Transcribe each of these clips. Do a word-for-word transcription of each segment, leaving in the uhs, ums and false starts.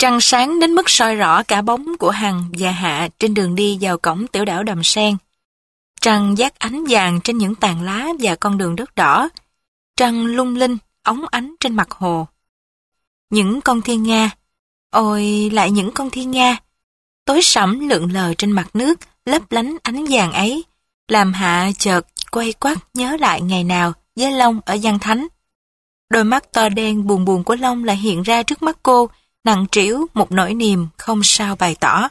Trăng sáng đến mức soi rõ cả bóng của Hằng và Hạ trên đường đi vào cổng tiểu đảo Đầm Sen. Trăng vác ánh vàng trên những tàn lá và con đường đất đỏ. Trăng lung linh, óng ánh trên mặt hồ. Những con thiên nga, ôi lại những con thiên nga, tối sẫm lượn lờ trên mặt nước, lấp lánh ánh vàng ấy, làm Hạ chợt quay quắt nhớ lại ngày nào với Long ở Văn Thánh. Đôi mắt to đen buồn buồn của Long lại hiện ra trước mắt cô, nặng trĩu một nỗi niềm không sao bày tỏ.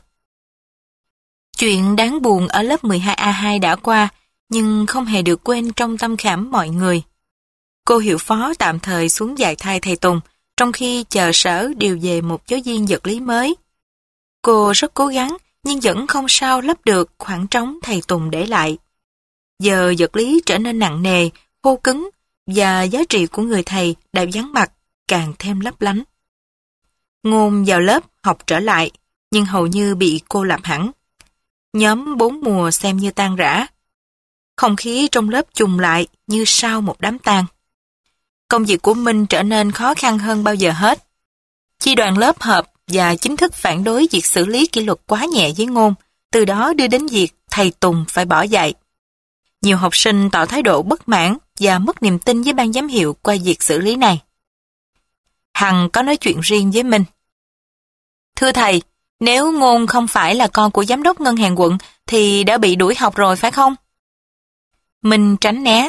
Chuyện đáng buồn ở lớp mười hai A hai đã qua, nhưng không hề được quên trong tâm khảm mọi người. Cô hiệu phó tạm thời xuống dạy thay thầy Tùng, trong khi chờ sở điều về một giáo viên vật lý mới. Cô rất cố gắng, nhưng vẫn không sao lấp được khoảng trống thầy Tùng để lại. Giờ vật lý trở nên nặng nề, khô cứng, và giá trị của người thầy đã vắng mặt, càng thêm lấp lánh. Ngôn vào lớp học trở lại, nhưng hầu như bị cô lập hẳn. Nhóm bốn mùa xem như tan rã. Không khí trong lớp trùng lại như sau một đám tang. Công việc của Minh trở nên khó khăn hơn bao giờ hết. Chi đoàn lớp họp và chính thức phản đối việc xử lý kỷ luật quá nhẹ với Ngôn, từ đó đưa đến việc thầy Tùng phải bỏ dạy. Nhiều học sinh tỏ thái độ bất mãn và mất niềm tin với ban giám hiệu qua việc xử lý này. Hằng có nói chuyện riêng với Minh. Thưa thầy, nếu Ngôn không phải là con của giám đốc ngân hàng quận thì đã bị đuổi học rồi phải không? Minh tránh né.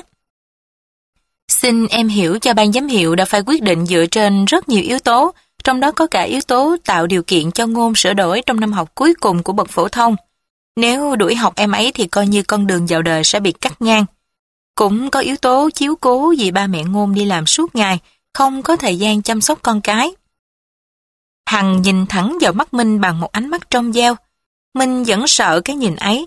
Xin em hiểu cho ban giám hiệu đã phải quyết định dựa trên rất nhiều yếu tố, trong đó có cả yếu tố tạo điều kiện cho Ngôn sửa đổi trong năm học cuối cùng của bậc phổ thông. Nếu đuổi học em ấy thì coi như con đường vào đời sẽ bị cắt ngang. Cũng có yếu tố chiếu cố vì ba mẹ Ngôn đi làm suốt ngày, không có thời gian chăm sóc con cái. Hằng nhìn thẳng vào mắt Minh bằng một ánh mắt trong veo. Minh vẫn sợ cái nhìn ấy.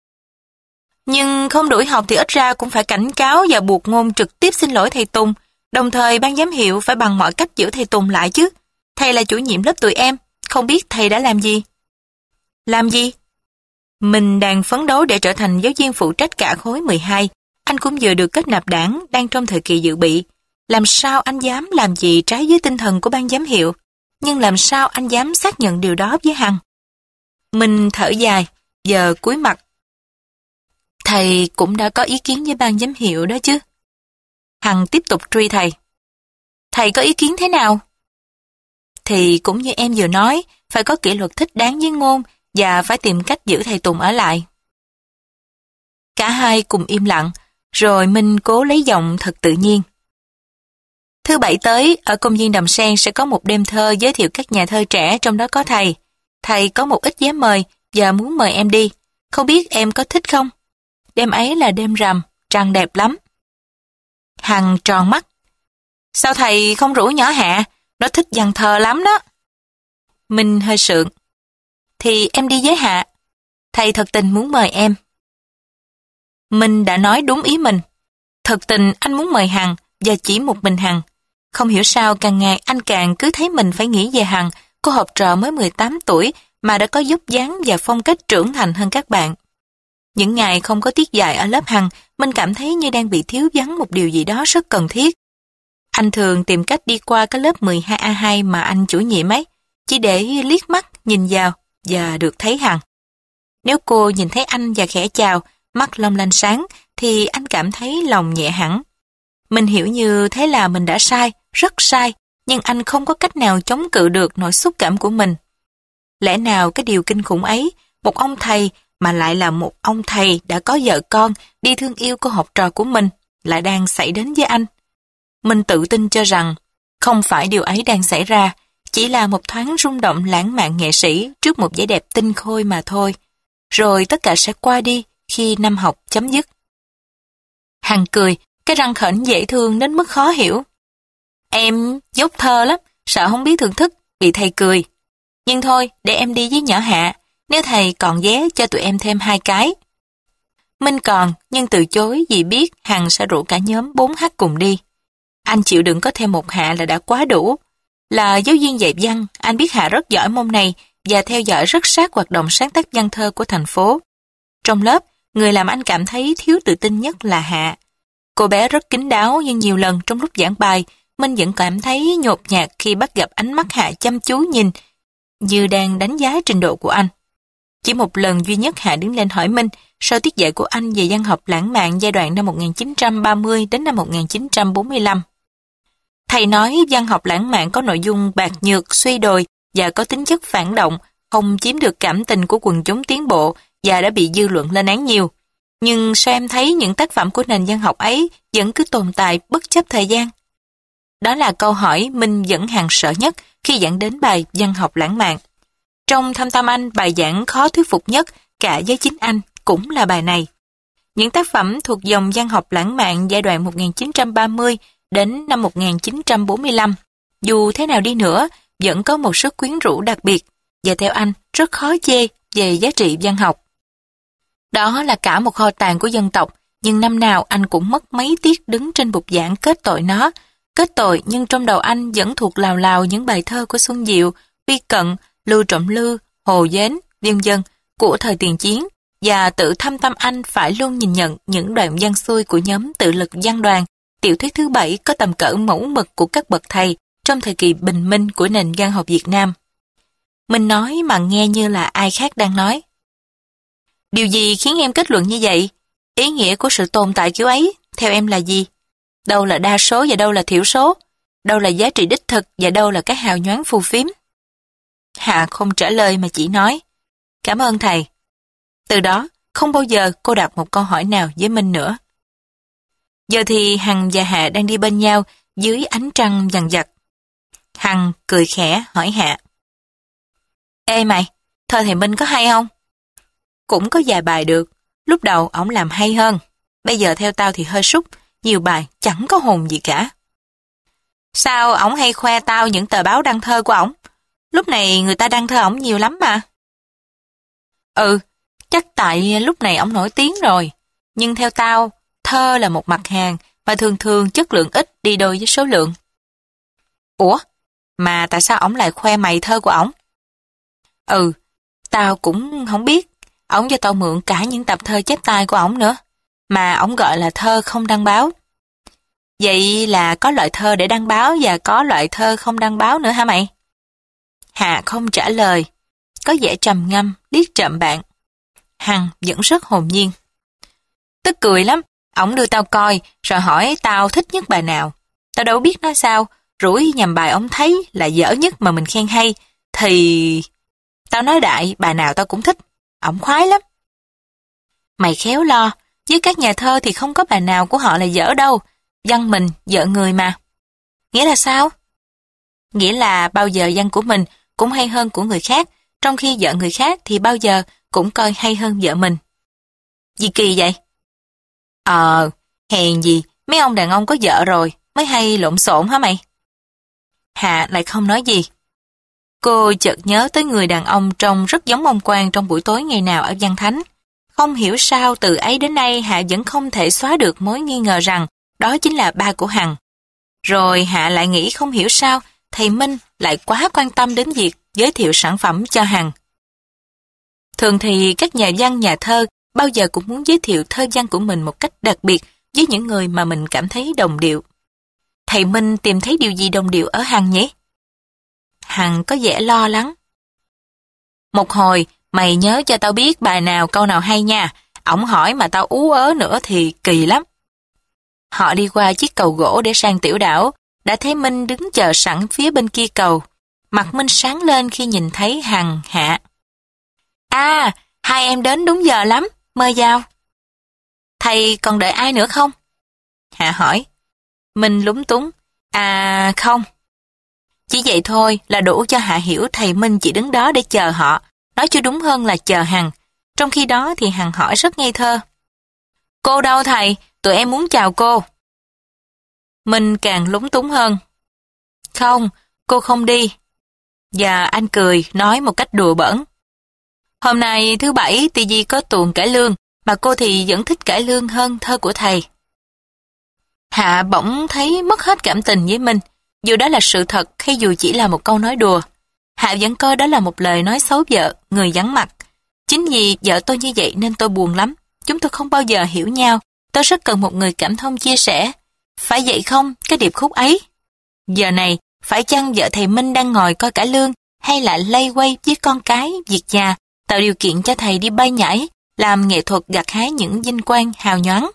Nhưng không đuổi học thì ít ra cũng phải cảnh cáo và buộc Ngôn trực tiếp xin lỗi thầy Tùng. Đồng thời ban giám hiệu phải bằng mọi cách giữ thầy Tùng lại chứ. Thầy là chủ nhiệm lớp tụi em, không biết thầy đã làm gì. Làm gì? Mình đang phấn đấu để trở thành giáo viên phụ trách cả khối mười hai. Anh cũng vừa được kết nạp đảng, đang trong thời kỳ dự bị. Làm sao anh dám làm gì trái với tinh thần của ban giám hiệu? Nhưng làm sao anh dám xác nhận điều đó với Hằng? Mình thở dài, giờ cúi mặt. Thầy cũng đã có ý kiến với ban giám hiệu đó chứ. Hằng tiếp tục truy thầy. Thầy có ý kiến thế nào? Thì cũng như em vừa nói, phải có kỷ luật thích đáng với Ngôn và phải tìm cách giữ thầy Tùng ở lại. Cả hai cùng im lặng, rồi Minh cố lấy giọng thật tự nhiên. Thứ bảy tới, ở công viên Đầm Sen sẽ có một đêm thơ giới thiệu các nhà thơ trẻ, trong đó có thầy. Thầy có một ít vé mời và muốn mời em đi. Không biết em có thích không? Đêm ấy là đêm rằm, trăng đẹp lắm. Hằng tròn mắt. Sao thầy không rủ nhỏ Hạ? Nó thích văn thơ lắm đó. Minh hơi sượng. Thì em đi với Hạ. Thầy thật tình muốn mời em. Minh đã nói đúng ý mình. Thật tình anh muốn mời Hằng và chỉ một mình Hằng. Không hiểu sao càng ngày anh càng cứ thấy mình phải nghĩ về Hằng, cô học trò mới mười tám tuổi mà đã có vóc dáng và phong cách trưởng thành hơn các bạn. Những ngày không có tiết dạy ở lớp Hằng, Minh cảm thấy như đang bị thiếu vắng một điều gì đó rất cần thiết. Anh thường tìm cách đi qua cái lớp mười hai A hai mà anh chủ nhiệm ấy, chỉ để liếc mắt nhìn vào và được thấy Hằng. Nếu cô nhìn thấy anh và khẽ chào, mắt long lanh sáng, thì anh cảm thấy lòng nhẹ hẳn. Mình hiểu như thế là mình đã sai, rất sai, nhưng anh không có cách nào chống cự được nỗi xúc cảm của mình. Lẽ nào cái điều kinh khủng ấy, một ông thầy mà lại là một ông thầy đã có vợ con, đi thương yêu cô học trò của mình, lại đang xảy đến với anh? Mình tự tin cho rằng không phải điều ấy đang xảy ra, chỉ là một thoáng rung động lãng mạn nghệ sĩ trước một vẻ đẹp tinh khôi mà thôi. Rồi tất cả sẽ qua đi khi năm học chấm dứt. Hằng cười, cái răng khểnh dễ thương đến mức khó hiểu. Em dốt thơ lắm, sợ không biết thưởng thức, bị thầy cười. Nhưng thôi, để em đi với nhỏ Hạ, nếu thầy còn vé cho tụi em thêm hai cái. Minh còn, nhưng từ chối vì biết Hằng sẽ rủ cả nhóm bốn H cùng đi. Anh chịu đựng có thêm một Hạ là đã quá đủ. Là giáo viên dạy văn, anh biết Hạ rất giỏi môn này và theo dõi rất sát hoạt động sáng tác văn thơ của thành phố. Trong lớp, người làm anh cảm thấy thiếu tự tin nhất là Hạ. Cô bé rất kín đáo nhưng nhiều lần trong lúc giảng bài, Minh vẫn cảm thấy nhột nhạt khi bắt gặp ánh mắt Hạ chăm chú nhìn như đang đánh giá trình độ của anh. Chỉ một lần duy nhất Hạ đứng lên hỏi Minh sau tiết dạy của anh về văn học lãng mạn giai đoạn năm một nghìn chín trăm ba mươi đến năm một nghìn chín trăm bốn mươi lăm. Thầy nói văn học lãng mạn có nội dung bạc nhược, suy đồi và có tính chất phản động, không chiếm được cảm tình của quần chúng tiến bộ và đã bị dư luận lên án nhiều. Nhưng sao em thấy những tác phẩm của nền văn học ấy vẫn cứ tồn tại bất chấp thời gian? Đó là câu hỏi Minh vẫn hàng sợ nhất khi giảng đến bài văn học lãng mạn. Trong Thâm Tâm Anh, bài giảng khó thuyết phục nhất cả với chính anh cũng là bài này. Những tác phẩm thuộc dòng văn học lãng mạn giai đoạn một nghìn chín trăm ba mươi đến năm một nghìn chín trăm bốn mươi lăm, dù thế nào đi nữa, vẫn có một sức quyến rũ đặc biệt, và theo anh, rất khó chê về giá trị văn học. Đó là cả một kho tàng của dân tộc, nhưng năm nào anh cũng mất mấy tiết đứng trên bục giảng kết tội nó. Kết tội nhưng trong đầu anh vẫn thuộc lào lào những bài thơ của Xuân Diệu, Vi Cận, Lưu Trọng Lư, Hồ Dến, vân vân của thời tiền chiến, và tự Thâm Tâm Anh phải luôn nhìn nhận những đoạn văn xuôi của nhóm Tự Lực Văn Đoàn, tiểu thuyết thứ bảy có tầm cỡ mẫu mực của các bậc thầy trong thời kỳ bình minh của nền văn học Việt Nam. Mình nói mà nghe như là ai khác đang nói. Điều gì khiến em kết luận như vậy? Ý nghĩa của sự tồn tại kiểu ấy, theo em là gì? Đâu là đa số và đâu là thiểu số? Đâu là giá trị đích thực và đâu là cái hào nhoáng phù phiếm? Hạ không trả lời mà chỉ nói, cảm ơn thầy. Từ đó, không bao giờ cô đặt một câu hỏi nào với Minh nữa. Giờ thì Hằng và Hạ đang đi bên nhau dưới ánh trăng vằn vặt. Hằng cười khẽ hỏi Hạ. Ê mày, thơ thầy Minh có hay không? Cũng có vài bài được, lúc đầu ổng làm hay hơn. Bây giờ theo tao thì hơi sút, nhiều bài chẳng có hồn gì cả. Sao ổng hay khoe tao những tờ báo đăng thơ của ổng? Lúc này người ta đăng thơ ổng nhiều lắm mà. Ừ, chắc tại lúc này ổng nổi tiếng rồi. Nhưng theo tao, thơ là một mặt hàng mà thường thường chất lượng ít đi đôi với số lượng. Ủa, mà tại sao ổng lại khoe mày thơ của ổng? Ừ, tao cũng không biết. Ổng cho tao mượn cả những tập thơ chép tay của ổng nữa, mà ổng gọi là thơ không đăng báo. Vậy là có loại thơ để đăng báo và có loại thơ không đăng báo nữa hả mày? Hạ không trả lời, có vẻ trầm ngâm, liếc trộm bạn. Hằng vẫn rất hồn nhiên. Tức cười lắm, ổng đưa tao coi, rồi hỏi tao thích nhất bài nào. Tao đâu biết nói sao, rủi nhằm bài ổng thấy là dở nhất mà mình khen hay, thì... Tao nói đại, bài nào tao cũng thích, ổng khoái lắm. Mày khéo lo, với các nhà thơ thì không có bài nào của họ là dở đâu, văn mình, vợ người mà. Nghĩa là sao? Nghĩa là bao giờ văn của mình cũng hay hơn của người khác, trong khi vợ người khác thì bao giờ cũng coi hay hơn vợ mình. Gì kỳ vậy? Ờ, hèn gì, mấy ông đàn ông có vợ rồi, mới hay lộn xộn hả mày? Hạ lại không nói gì. Cô chợt nhớ tới người đàn ông trông rất giống ông Quang trong buổi tối ngày nào ở Văn Thánh. Không hiểu sao từ ấy đến nay Hạ vẫn không thể xóa được mối nghi ngờ rằng đó chính là ba của Hằng. Rồi Hạ lại nghĩ không hiểu sao thầy Minh lại quá quan tâm đến việc giới thiệu sản phẩm cho Hằng. Thường thì các nhà văn nhà thơ bao giờ cũng muốn giới thiệu thơ văn của mình một cách đặc biệt với những người mà mình cảm thấy đồng điệu. Thầy Minh tìm thấy điều gì đồng điệu ở Hằng nhỉ? Hằng có vẻ lo lắng. Một hồi, mày nhớ cho tao biết bài nào câu nào hay nha. Ổng hỏi mà tao ú ớ nữa thì kỳ lắm. Họ đi qua chiếc cầu gỗ để sang tiểu đảo, đã thấy Minh đứng chờ sẵn phía bên kia cầu. Mặt Minh sáng lên khi nhìn thấy Hằng, Hạ. À, hai em đến đúng giờ lắm, mời vào. Thầy còn đợi ai nữa không? Hạ hỏi. Minh lúng túng. À không. Chỉ vậy thôi là đủ cho Hạ hiểu thầy Minh chỉ đứng đó để chờ họ, nói chứ đúng hơn là chờ Hằng. Trong khi đó thì Hằng hỏi rất ngây thơ. Cô đâu thầy? Tụi em muốn chào cô. Minh càng lúng túng hơn. Không, cô không đi. Và anh cười, nói một cách đùa bỡn. Hôm nay thứ bảy Ti Di có tuồng cải lương, mà cô thì vẫn thích cải lương hơn thơ của thầy. Hạ bỗng thấy mất hết cảm tình với Minh, dù đó là sự thật hay dù chỉ là một câu nói đùa. Hạ vẫn coi đó là một lời nói xấu vợ, người vắng mặt. Chính vì vợ tôi như vậy nên tôi buồn lắm. Chúng tôi không bao giờ hiểu nhau. Tôi rất cần một người cảm thông chia sẻ. Phải vậy không, cái điệp khúc ấy? Giờ này, phải chăng vợ thầy Minh đang ngồi coi cải lương, hay là lay quay với con cái, việc nhà, tạo điều kiện cho thầy đi bay nhảy, làm nghệ thuật gặt hái những vinh quang hào nhoáng.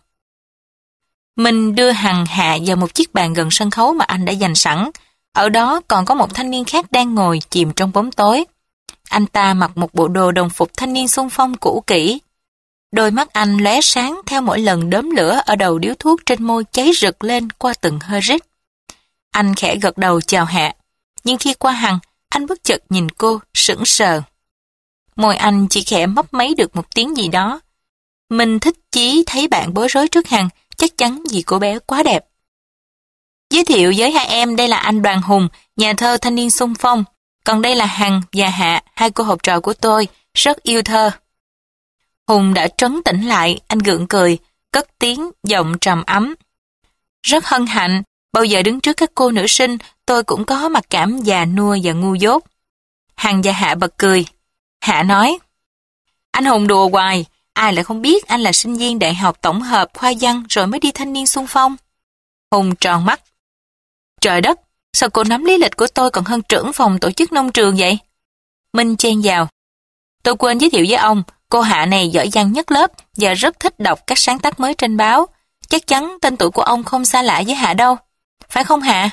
Mình đưa Hằng Hạ vào một chiếc bàn gần sân khấu mà anh đã dành sẵn. Ở đó còn có một thanh niên khác đang ngồi chìm trong bóng tối. Anh ta mặc một bộ đồ đồng phục thanh niên xung phong cũ kỹ. Đôi mắt anh lóe sáng theo mỗi lần đốm lửa ở đầu điếu thuốc trên môi cháy rực lên qua từng hơi rít. Anh khẽ gật đầu chào Hạ, nhưng khi qua Hằng, anh bất chợt nhìn cô, sững sờ. Môi anh chỉ khẽ mấp máy được một tiếng gì đó. Mình thích chí thấy bạn bối rối trước Hằng, chắc chắn vì cô bé quá đẹp. Giới thiệu với hai em, đây là anh Đoàn Hùng, nhà thơ thanh niên xung phong. Còn đây là Hằng và Hạ, hai cô học trò của tôi, rất yêu thơ. Hùng đã trấn tĩnh lại, anh gượng cười, cất tiếng, giọng trầm ấm. Rất hân hạnh, bao giờ đứng trước các cô nữ sinh, tôi cũng có mặc cảm già nua và ngu dốt. Hằng và Hạ bật cười. Hạ nói, anh Hùng đùa hoài, ai lại không biết anh là sinh viên đại học tổng hợp khoa văn rồi mới đi thanh niên xung phong. Hùng tròn mắt. Trời đất, sao cô nắm lý lịch của tôi còn hơn trưởng phòng tổ chức nông trường vậy? Minh chen vào. Tôi quên giới thiệu với ông, cô Hạ này giỏi văn nhất lớp và rất thích đọc các sáng tác mới trên báo. Chắc chắn tên tuổi của ông không xa lạ với Hạ đâu. Phải không Hạ?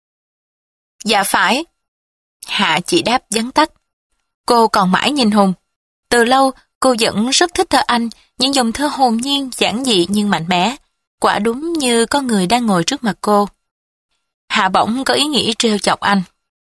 Dạ phải. Hạ chỉ đáp vắn tắt. Cô còn mãi nhìn Hùng. Từ lâu, cô vẫn rất thích thơ Anh, những dòng thơ hồn nhiên, giản dị nhưng mạnh mẽ. Quả đúng như có người đang ngồi trước mặt cô. Hạ bỗng có ý nghĩ trêu chọc anh.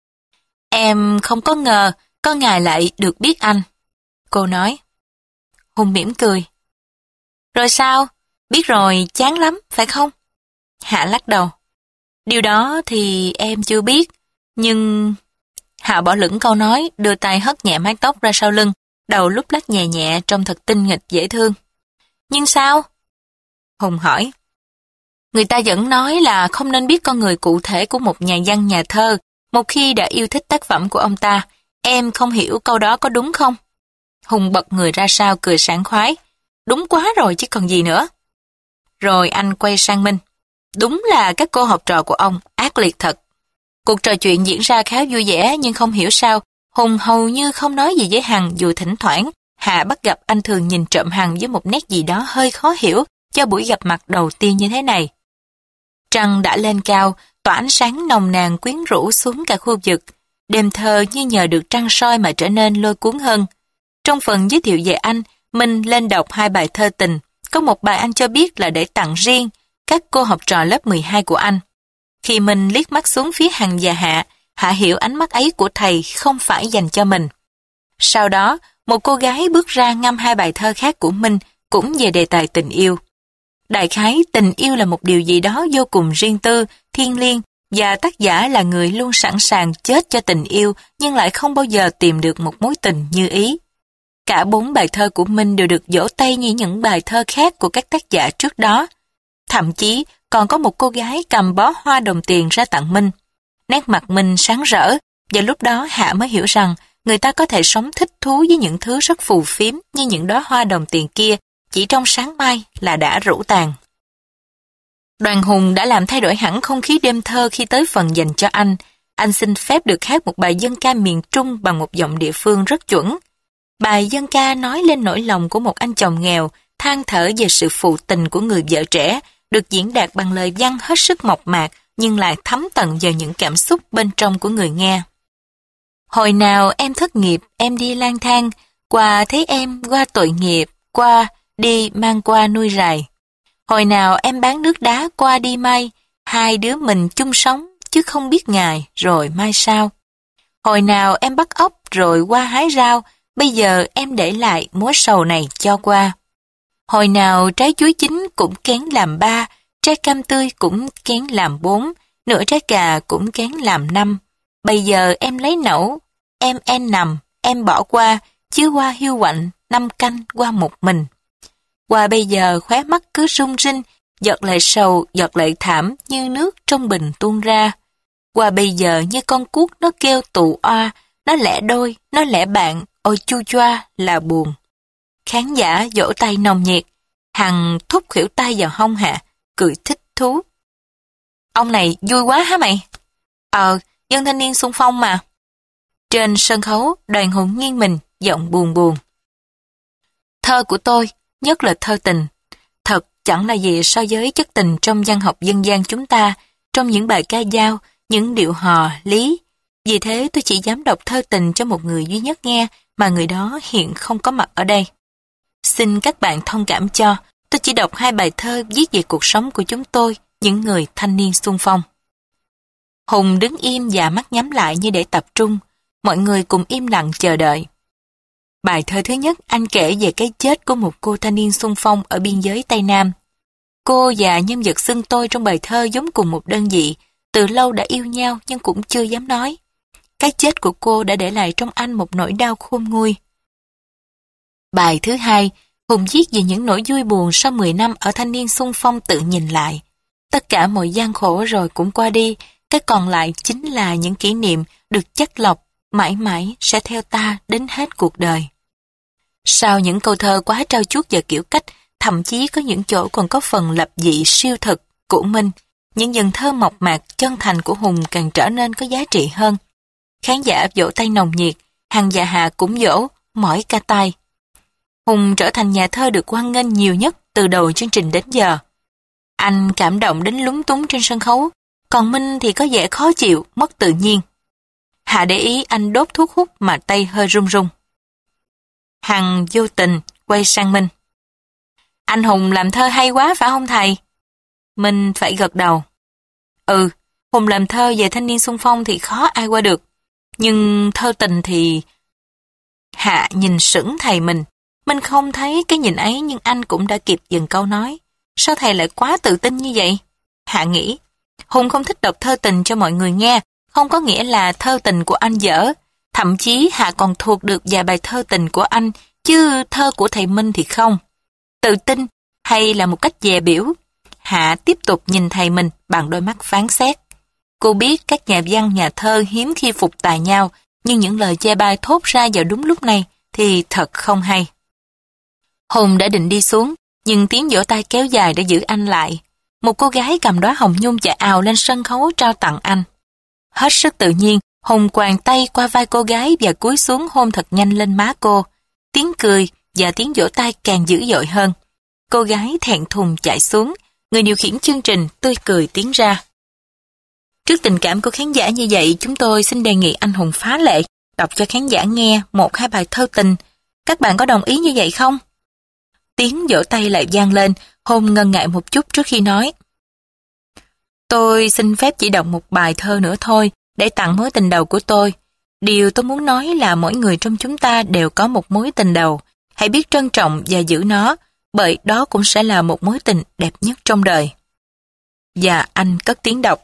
Em không có ngờ có ngày lại được biết anh. Cô nói. Hùng mỉm cười. Rồi sao? Biết rồi chán lắm, phải không? Hạ lắc đầu. Điều đó thì em chưa biết, nhưng... Hạ bỏ lửng câu nói, đưa tay hất nhẹ mái tóc ra sau lưng, đầu lúc lắc nhẹ nhẹ trông thật tinh nghịch dễ thương. Nhưng sao? Hùng hỏi. Người ta vẫn nói là không nên biết con người cụ thể của một nhà văn nhà thơ, một khi đã yêu thích tác phẩm của ông ta. Em không hiểu câu đó có đúng không? Hùng bật người ra sau cười sảng khoái. Đúng quá rồi chứ còn gì nữa. Rồi anh quay sang Minh. Đúng là các cô học trò của ông ác liệt thật. Cuộc trò chuyện diễn ra khá vui vẻ nhưng không hiểu sao Hùng hầu như không nói gì với Hằng, dù thỉnh thoảng Hạ bắt gặp anh thường nhìn trộm Hằng với một nét gì đó hơi khó hiểu cho buổi gặp mặt đầu tiên như thế này. Trăng đã lên cao, tỏa ánh sáng nồng nàn quyến rũ xuống cả khu vực. Đêm thơ như nhờ được trăng soi mà trở nên lôi cuốn hơn. Trong phần giới thiệu về anh, Minh lên đọc hai bài thơ tình. Có một bài anh cho biết là để tặng riêng các cô học trò lớp mười hai của anh. Khi Minh liếc mắt xuống phía Hằng và Hạ, Hạ hiểu ánh mắt ấy của thầy không phải dành cho mình. Sau đó, một cô gái bước ra ngâm hai bài thơ khác của Minh, cũng về đề tài tình yêu. Đại khái, tình yêu là một điều gì đó vô cùng riêng tư, thiêng liêng, và tác giả là người luôn sẵn sàng chết cho tình yêu, nhưng lại không bao giờ tìm được một mối tình như ý. Cả bốn bài thơ của Minh đều được vỗ tay như những bài thơ khác của các tác giả trước đó. Thậm chí, còn có một cô gái cầm bó hoa đồng tiền ra tặng Minh. Nét mặt Minh sáng rỡ, và lúc đó Hạ mới hiểu rằng người ta có thể sống thích thú với những thứ rất phù phiếm như những đóa hoa đồng tiền kia, chỉ trong sáng mai là đã rũ tàn. Đoàn Hùng đã làm thay đổi hẳn không khí đêm thơ khi tới phần dành cho anh. Anh xin phép được hát một bài dân ca miền Trung bằng một giọng địa phương rất chuẩn. Bài dân ca nói lên nỗi lòng của một anh chồng nghèo, than thở về sự phụ tình của người vợ trẻ, được diễn đạt bằng lời văn hết sức mộc mạc, nhưng lại thấm tận vào những cảm xúc bên trong của người nghe. Hồi nào em thất nghiệp, em đi lang thang, qua thấy em qua tội nghiệp, qua đi mang qua nuôi rài. Hồi nào em bán nước đá qua đi may, hai đứa mình chung sống, chứ không biết ngày rồi mai sau. Hồi nào em bắt ốc rồi qua hái rau, bây giờ em để lại mối sầu này cho qua. Hồi nào trái chuối chín cũng kén làm ba, trái cam tươi cũng kén làm bốn, nửa trái cà cũng kén làm năm. Bây giờ em lấy nẫu, em en nằm, em bỏ qua, chứ qua hiu quạnh, năm canh qua một mình. Qua bây giờ khóe mắt cứ rung rinh, giọt lệ sầu, giọt lệ thảm như nước trong bình tuôn ra. Qua bây giờ như con cuốc nó kêu tù oa, nó lẻ đôi, nó lẻ bạn, ôi chu choa là buồn. Khán giả vỗ tay nồng nhiệt, Hằng thúc khuỷu tay vào hông Hạ, cười thích thú. Ông này vui quá hả mày? Ờ, dân thanh niên xung phong mà. Trên sân khấu, Đoàn Hùng nghiêng mình, giọng buồn buồn. Thơ của tôi, nhất là thơ tình, thật chẳng là gì so với chất tình trong văn học dân gian chúng ta, trong những bài ca dao, những điệu hò, lý. Vì thế tôi chỉ dám đọc thơ tình cho một người duy nhất nghe, mà người đó hiện không có mặt ở đây. Xin các bạn thông cảm cho, tôi chỉ đọc hai bài thơ viết về cuộc sống của chúng tôi, những người thanh niên xung phong. Hùng đứng im và mắt nhắm lại như để tập trung, mọi người cùng im lặng chờ đợi. Bài thơ thứ nhất anh kể về cái chết của một cô thanh niên xung phong ở biên giới Tây Nam. Cô và nhân vật xưng tôi trong bài thơ giống cùng một đơn vị, từ lâu đã yêu nhau nhưng cũng chưa dám nói. Cái chết của cô đã để lại trong anh một nỗi đau khôn nguôi. Bài thứ hai, Hùng viết về những nỗi vui buồn sau mười năm ở thanh niên xung phong tự nhìn lại. Tất cả mọi gian khổ rồi cũng qua đi, cái còn lại chính là những kỷ niệm được chắt lọc, mãi mãi sẽ theo ta đến hết cuộc đời. Sau những câu thơ quá trau chuốt và kiểu cách, thậm chí có những chỗ còn có phần lập dị siêu thực của Minh, những dần thơ mộc mạc chân thành của Hùng càng trở nên có giá trị hơn. Khán giả vỗ tay nồng nhiệt, Hằng và Hà cũng vỗ, mỏi ca tay. Hùng trở thành nhà thơ được hoan nghênh nhiều nhất từ đầu chương trình đến giờ. Anh cảm động đến lúng túng trên sân khấu, còn Minh thì có vẻ khó chịu, mất tự nhiên. Hà để ý anh đốt thuốc hút mà tay hơi run run. Hằng vô tình quay sang Minh. Anh Hùng làm thơ hay quá phải không thầy? Minh phải gật đầu. Ừ, Hùng làm thơ về thanh niên xung phong thì khó ai qua được. Nhưng thơ tình thì... Hạ nhìn sững thầy mình. Minh không thấy cái nhìn ấy nhưng anh cũng đã kịp dừng câu nói. Sao thầy lại quá tự tin như vậy? Hạ nghĩ, Hùng không thích đọc thơ tình cho mọi người nghe, không có nghĩa là thơ tình của anh dở. Thậm chí Hạ còn thuộc được vài bài thơ tình của anh, chứ thơ của thầy Minh thì không. Tự tin hay là một cách dè biểu? Hạ tiếp tục nhìn thầy mình bằng đôi mắt phán xét. Cô biết các nhà văn nhà thơ hiếm khi phục tài nhau, nhưng những lời chê bai thốt ra vào đúng lúc này thì thật không hay. Hùng đã định đi xuống, nhưng tiếng vỗ tay kéo dài đã giữ anh lại. Một cô gái cầm đóa hồng nhung chạy ào lên sân khấu trao tặng anh. Hết sức tự nhiên, Hùng quàng tay qua vai cô gái và cúi xuống hôn thật nhanh lên má cô. Tiếng cười và tiếng vỗ tay càng dữ dội hơn. Cô gái thẹn thùng chạy xuống, người điều khiển chương trình tươi cười tiến ra. Trước tình cảm của khán giả như vậy, chúng tôi xin đề nghị anh Hùng phá lệ, đọc cho khán giả nghe một hai bài thơ tình. Các bạn có đồng ý như vậy không? Tiếng vỗ tay lại vang lên, Hùng ngần ngại một chút trước khi nói. Tôi xin phép chỉ đọc một bài thơ nữa thôi, để tặng mối tình đầu của tôi. Điều tôi muốn nói là mỗi người trong chúng ta đều có một mối tình đầu. Hãy biết trân trọng và giữ nó, bởi đó cũng sẽ là một mối tình đẹp nhất trong đời. Và anh cất tiếng đọc.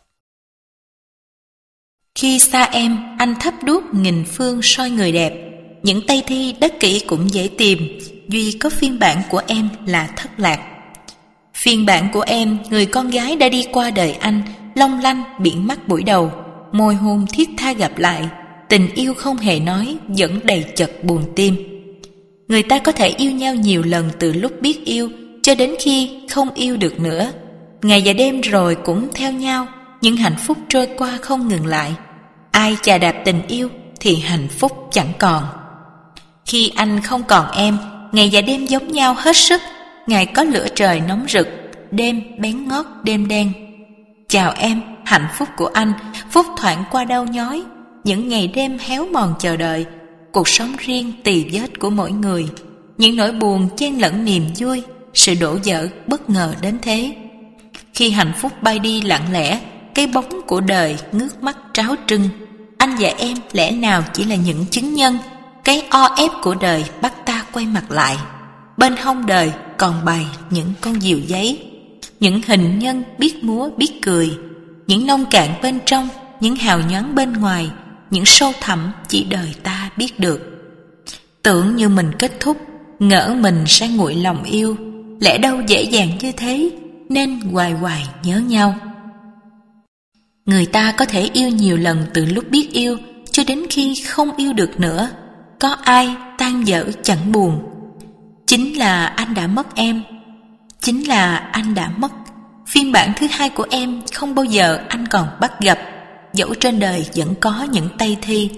Khi xa em, anh thắp đuốc nghìn phương soi người đẹp. Những tay thi đất kỹ cũng dễ tìm, duy có phiên bản của em là thất lạc. Phiên bản của em, người con gái đã đi qua đời anh, long lanh biển mắt buổi đầu, môi hôn thiết tha gặp lại, tình yêu không hề nói, vẫn đầy chật buồn tim. Người ta có thể yêu nhau nhiều lần từ lúc biết yêu, cho đến khi không yêu được nữa. Ngày và đêm rồi cũng theo nhau, những hạnh phúc trôi qua không ngừng lại. Ai chà đạp tình yêu thì hạnh phúc chẳng còn. Khi anh không còn em, ngày và đêm giống nhau hết sức. Ngày có lửa trời nóng rực, đêm bén ngót đêm đen. Chào em, hạnh phúc của anh, phút thoảng qua đau nhói, những ngày đêm héo mòn chờ đợi, cuộc sống riêng tì vết của mỗi người, những nỗi buồn chen lẫn niềm vui, sự đổ vỡ bất ngờ đến thế. Khi hạnh phúc bay đi lặng lẽ, cái bóng của đời ngước mắt tráo trưng, anh và em lẽ nào chỉ là những chứng nhân, cái o ép của đời bắt ta quay mặt lại. Bên hông đời còn bày những con diều giấy, những hình nhân biết múa biết cười, những nông cạn bên trong, những hào nhoáng bên ngoài, những sâu thẳm chỉ đời ta biết được. Tưởng như mình kết thúc, ngỡ mình sẽ nguội lòng yêu, lẽ đâu dễ dàng như thế, nên hoài hoài nhớ nhau. Người ta có thể yêu nhiều lần từ lúc biết yêu, cho đến khi không yêu được nữa. Có ai tan vỡ chẳng buồn. Chính là anh đã mất em. Chính là anh đã mất. Phiên bản thứ hai của em không bao giờ anh còn bắt gặp. Dẫu trên đời vẫn có những tay thi.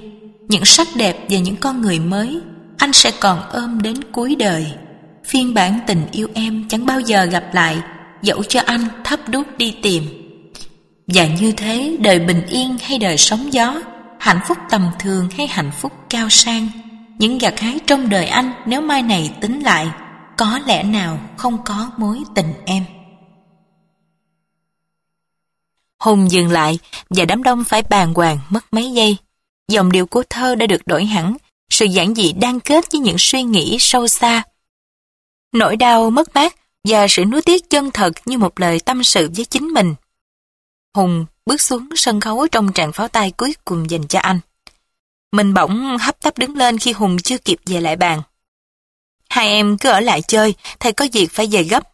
những sắc đẹp và những con người mới anh sẽ còn ôm đến cuối đời. Phiên bản tình yêu em chẳng bao giờ gặp lại, dẫu cho anh thắp đuốc đi tìm. Và như thế, đời bình yên hay đời sóng gió, hạnh phúc tầm thường hay hạnh phúc cao sang, những gặt hái trong đời anh nếu mai này tính lại, có lẽ nào không có mối tình em. Hùng dừng lại và đám đông phải bàng hoàng mất mấy giây. Dòng điệu của thơ đã được đổi hẳn, sự giản dị đan kết với những suy nghĩ sâu xa. Nỗi đau mất mát và sự nuối tiếc chân thật như một lời tâm sự với chính mình. Hùng bước xuống sân khấu trong tràng pháo tay cuối cùng dành cho anh. Mình bỗng hấp tấp đứng lên khi Hùng chưa kịp về lại bàn. Hai em cứ ở lại chơi, thầy có việc phải về gấp.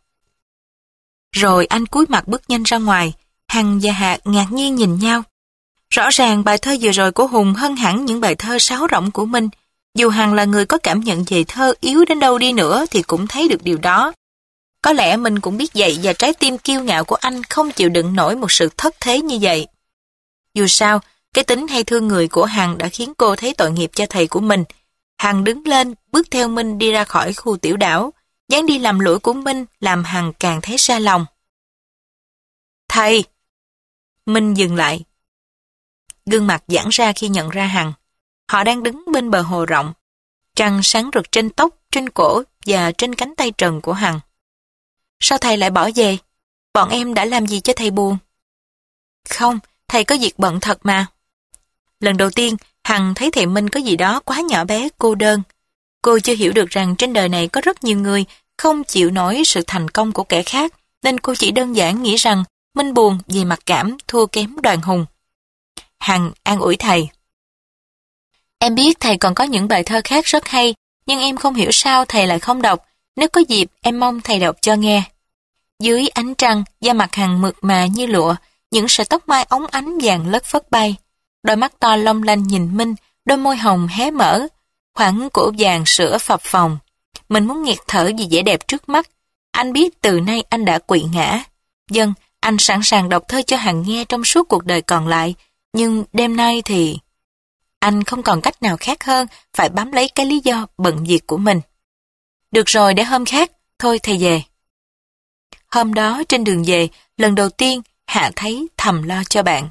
Rồi anh cúi mặt bước nhanh ra ngoài, Hằng và Hạ ngạc nhiên nhìn nhau. Rõ ràng bài thơ vừa rồi của Hùng hơn hẳn những bài thơ sáo rỗng của mình. Dù Hằng là người có cảm nhận về thơ yếu đến đâu đi nữa thì cũng thấy được điều đó. Có lẽ mình cũng biết vậy và trái tim kiêu ngạo của anh không chịu đựng nổi một sự thất thế như vậy. Dù sao, cái tính hay thương người của Hằng đã khiến cô thấy tội nghiệp cho thầy của mình. Hằng đứng lên, bước theo Minh đi ra khỏi khu tiểu đảo. Dáng đi làm lũi của Minh làm Hằng càng thấy sa lòng. Thầy! Minh dừng lại. Gương mặt giãn ra khi nhận ra Hằng. Họ đang đứng bên bờ hồ rộng. Trăng sáng rực trên tóc, trên cổ và trên cánh tay trần của Hằng. Sao thầy lại bỏ về? Bọn em đã làm gì cho thầy buồn? Không, thầy có việc bận thật mà. Lần đầu tiên, Hằng thấy thầy Minh có gì đó quá nhỏ bé, cô đơn. Cô chưa hiểu được rằng trên đời này có rất nhiều người không chịu nổi sự thành công của kẻ khác, nên cô chỉ đơn giản nghĩ rằng Minh buồn vì mặc cảm thua kém Đoàn Hùng. Hằng an ủi thầy. Em biết thầy còn có những bài thơ khác rất hay, nhưng em không hiểu sao thầy lại không đọc. Nếu có dịp, em mong thầy đọc cho nghe. Dưới ánh trăng, da mặt Hằng mượt mà như lụa, những sợi tóc mai óng ánh vàng lất phất bay. Đôi mắt to long lanh nhìn Minh, đôi môi hồng hé mở, khoảng cổ vàng sữa phập phồng. Mình muốn nghẹt thở vì vẻ đẹp trước mắt. Anh biết từ nay anh đã quỵ ngã. Vâng, anh sẵn sàng đọc thơ cho Hằng nghe trong suốt cuộc đời còn lại, nhưng đêm nay thì... Anh không còn cách nào khác hơn phải bám lấy cái lý do bận việc của mình. Được rồi, để hôm khác, thôi thầy về. Hôm đó trên đường về, lần đầu tiên Hạ thấy thầm lo cho bạn.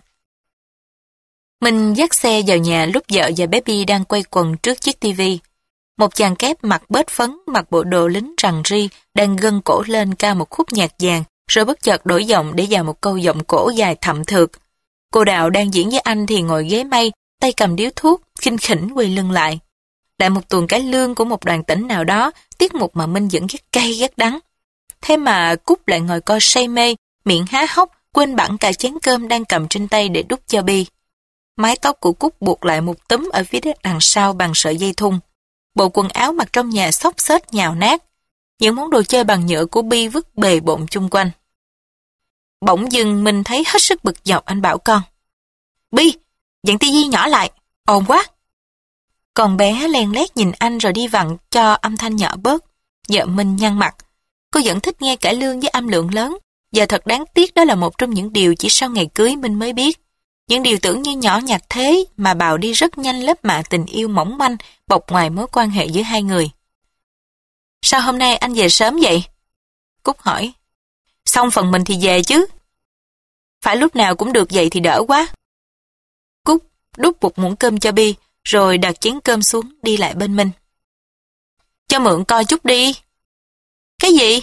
Mình dắt xe vào nhà lúc vợ và baby đang quay quần trước chiếc tivi. Một chàng kép mặc bết phấn, mặc bộ đồ lính rằn ri, đang gân cổ lên ca một khúc nhạc vàng, rồi bất chợt đổi giọng để vào một câu giọng cổ dài thậm thượt. Cô Đào đang diễn với anh thì ngồi ghế mây, tay cầm điếu thuốc, khinh khỉnh quay lưng lại. Lại một tuần cải lương của một đoàn tỉnh nào đó, tiết mục mà Minh vẫn ghét cay ghét đắng. Thế mà Cúc lại ngồi coi say mê, miệng há hốc, quên bẵng cả chén cơm đang cầm trên tay để đút cho Bi. Mái tóc của Cúc buộc lại một túm ở phía đằng sau bằng sợi dây thun. Bộ quần áo mặc trong nhà xốc xếch nhào nát. Những món đồ chơi bằng nhựa của Bi vứt bề bộn chung quanh. Bỗng dưng mình thấy hết sức bực dọc, anh bảo con. Bi, dặn tivi nhỏ lại, ồn quá. Con bé len lét nhìn anh rồi đi vặn cho âm thanh nhỏ bớt. Vợ Minh nhăn mặt. Cô vẫn thích nghe cải lương với âm lượng lớn. Và thật đáng tiếc đó là một trong những điều chỉ sau ngày cưới Minh mới biết. Những điều tưởng như nhỏ nhặt thế mà bào đi rất nhanh lớp mạ tình yêu mỏng manh bọc ngoài mối quan hệ giữa hai người. Sao hôm nay anh về sớm vậy? Cúc hỏi. Xong phần mình thì về chứ. Phải lúc nào cũng được vậy thì đỡ quá. Cúc đút một muỗng cơm cho Bi, rồi đặt chén cơm xuống đi lại bên Minh. Cho mượn coi chút đi. Cái gì?